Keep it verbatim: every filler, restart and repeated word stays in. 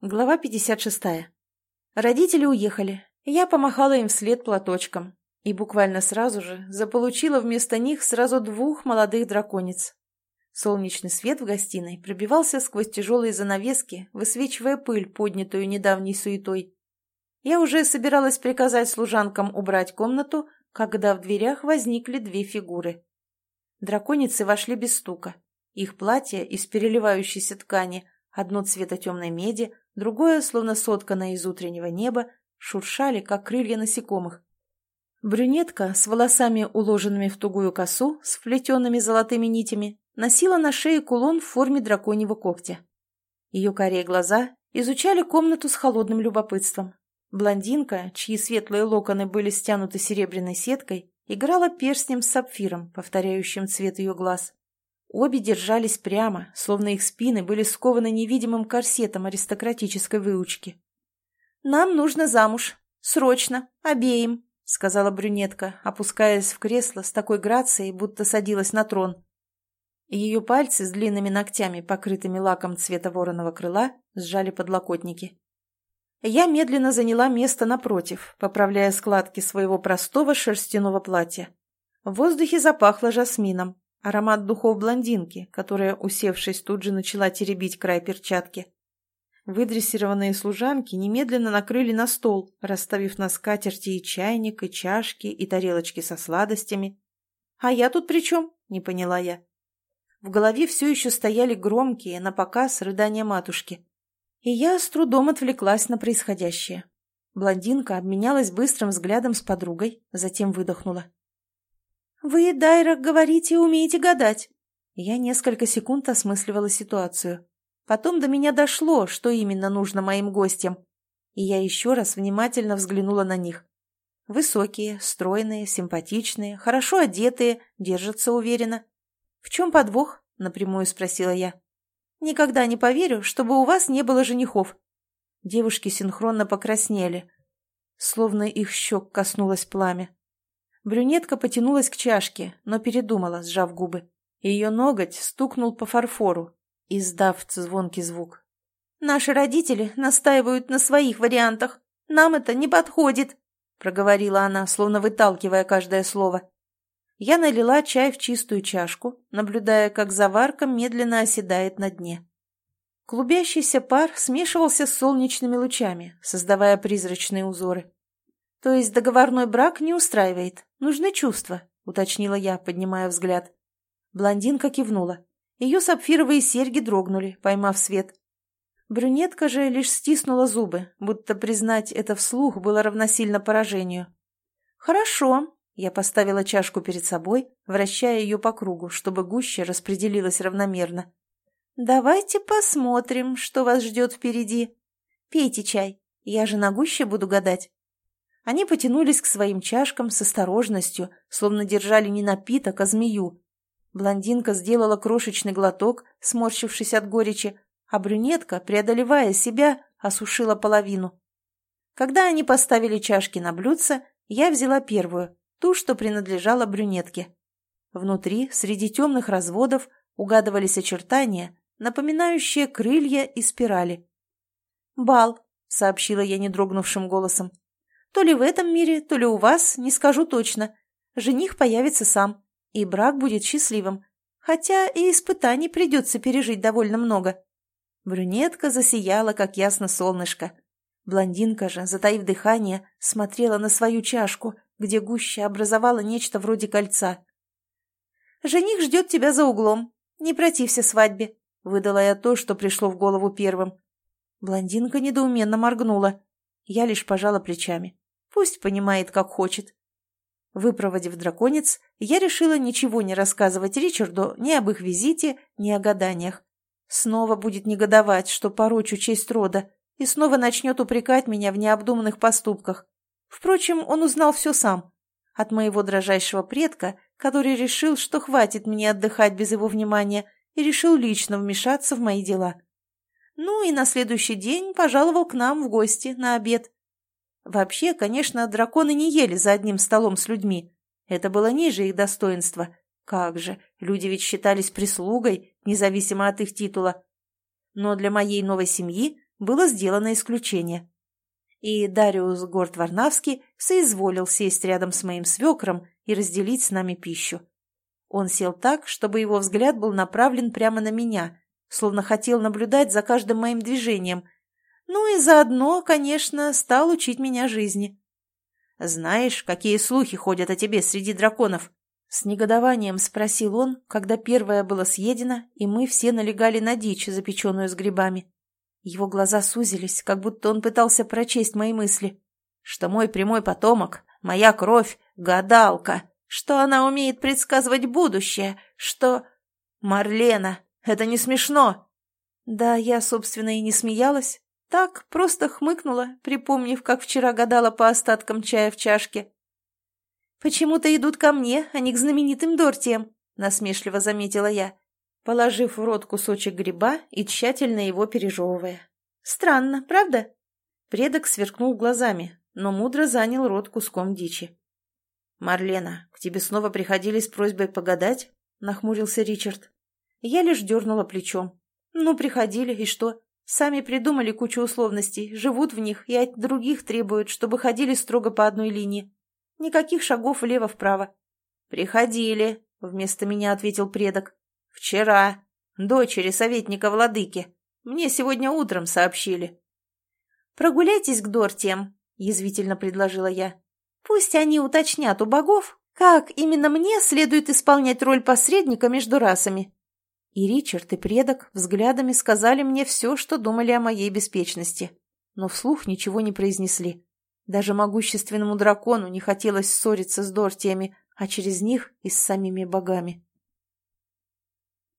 Глава пятьдесят шестая. Родители уехали. Я помахала им вслед платочком. И буквально сразу же заполучила вместо них сразу двух молодых драконец. Солнечный свет в гостиной пробивался сквозь тяжелые занавески, высвечивая пыль, поднятую недавней суетой. Я уже собиралась приказать служанкам убрать комнату, когда в дверях возникли две фигуры. Драконицы вошли без стука. Их платья из переливающейся ткани, одно цвета темной меди, другое, словно сотканное из утреннего неба, шуршали, как крылья насекомых. Брюнетка с волосами, уложенными в тугую косу, с вплетенными золотыми нитями, носила на шее кулон в форме драконьего когтя. Ее карие глаза изучали комнату с холодным любопытством. Блондинка, чьи светлые локоны были стянуты серебряной сеткой, играла перстнем с сапфиром, повторяющим цвет ее глаз. Обе держались прямо, словно их спины были скованы невидимым корсетом аристократической выучки. «Нам нужно замуж. Срочно. Обеим», — сказала брюнетка, опускаясь в кресло с такой грацией, будто садилась на трон. Ее пальцы с длинными ногтями, покрытыми лаком цвета вороного крыла, сжали подлокотники. Я медленно заняла место напротив, поправляя складки своего простого шерстяного платья. В воздухе запахло жасмином. Аромат духов блондинки, которая, усевшись, тут же начала теребить край перчатки. Выдрессированные служанки немедленно накрыли на стол, расставив на скатерти и чайник, и чашки, и тарелочки со сладостями. «А я тут при чем?» — не поняла я. В голове все еще стояли громкие, напоказ рыдания матушки. И я с трудом отвлеклась на происходящее. Блондинка обменялась быстрым взглядом с подругой, затем выдохнула. «Вы, Дайра, говорите, умеете гадать». Я несколько секунд осмысливала ситуацию. Потом до меня дошло, что именно нужно моим гостям. И я еще раз внимательно взглянула на них. Высокие, стройные, симпатичные, хорошо одетые, держатся уверенно. «В чем подвох?» — напрямую спросила я. «Никогда не поверю, чтобы у вас не было женихов». Девушки синхронно покраснели, словно их щек коснулось пламя. Брюнетка потянулась к чашке, но передумала, сжав губы. Ее ноготь стукнул по фарфору, издав звонкий звук. «Наши родители настаивают на своих вариантах. Нам это не подходит», — проговорила она, словно выталкивая каждое слово. Я налила чай в чистую чашку, наблюдая, как заварка медленно оседает на дне. Клубящийся пар смешивался с солнечными лучами, создавая призрачные узоры. «То есть договорной брак не устраивает? Нужны чувства», — уточнила я, поднимая взгляд. Блондинка кивнула. Ее сапфировые серьги дрогнули, поймав свет. Брюнетка же лишь стиснула зубы, будто признать это вслух было равносильно поражению. «Хорошо», — я поставила чашку перед собой, вращая ее по кругу, чтобы гуще распределилась равномерно. «Давайте посмотрим, что вас ждет впереди. Пейте чай, я же на гуще буду гадать». Они потянулись к своим чашкам с осторожностью, словно держали не напиток, а змею. Блондинка сделала крошечный глоток, сморщившись от горечи, а брюнетка, преодолевая себя, осушила половину. Когда они поставили чашки на блюдце, я взяла первую, ту, что принадлежала брюнетке. Внутри, среди темных разводов, угадывались очертания, напоминающие крылья и спирали. «Бал», — сообщила я недрогнувшим голосом. «То ли в этом мире, то ли у вас, не скажу точно. Жених появится сам, и брак будет счастливым, хотя и испытаний придется пережить довольно много». Брюнетка засияла, как ясно солнышко. Блондинка же, затаив дыхание, смотрела на свою чашку, где гуща образовала нечто вроде кольца. «Жених ждет тебя за углом. Не протився свадьбе», — выдала я то, что пришло в голову первым. Блондинка недоуменно моргнула. Я лишь пожала плечами. Пусть понимает, как хочет. Выпроводив драконец, я решила ничего не рассказывать Ричарду ни об их визите, ни о гаданиях. Снова будет негодовать, что порочу честь рода, и снова начнет упрекать меня в необдуманных поступках. Впрочем, он узнал все сам. От моего дрожайшего предка, который решил, что хватит мне отдыхать без его внимания, и решил лично вмешаться в мои дела. Ну и на следующий день пожаловал к нам в гости на обед. Вообще, конечно, драконы не ели за одним столом с людьми. Это было ниже их достоинства. Как же, люди ведь считались прислугой, независимо от их титула. Но для моей новой семьи было сделано исключение. И Дариус Горд-Варнавский соизволил сесть рядом с моим свекром и разделить с нами пищу. Он сел так, чтобы его взгляд был направлен прямо на меня, словно хотел наблюдать за каждым моим движением. Ну и заодно, конечно, стал учить меня жизни. «Знаешь, какие слухи ходят о тебе среди драконов?» С негодованием спросил он, когда первое было съедено, и мы все налегали на дичь, запеченную с грибами. Его глаза сузились, как будто он пытался прочесть мои мысли. Что мой прямой потомок, моя кровь, гадалка, что она умеет предсказывать будущее, что... Марлена, это не смешно. Да, я, собственно, и не смеялась. Так, просто хмыкнула, припомнив, как вчера гадала по остаткам чая в чашке. «Почему-то идут ко мне, а не к знаменитым Дортиям», — насмешливо заметила я, положив в рот кусочек гриба и тщательно его пережевывая. «Странно, правда?» Предок сверкнул глазами, но мудро занял рот куском дичи. «Марлена, к тебе снова приходили с просьбой погадать?» — нахмурился Ричард. Я лишь дернула плечом. «Ну, приходили, и что? Сами придумали кучу условностей, живут в них и от других требуют, чтобы ходили строго по одной линии. Никаких шагов влево-вправо». «Приходили», — вместо меня ответил предок. «Вчера. Дочери советника владыки. Мне сегодня утром сообщили». «Прогуляйтесь к Дортиям», — язвительно предложила я. «Пусть они уточнят у богов, как именно мне следует исполнять роль посредника между расами». И Ричард, и предок взглядами сказали мне все, что думали о моей беспечности, но вслух ничего не произнесли. Даже могущественному дракону не хотелось ссориться с Дортиями, а через них и с самими богами.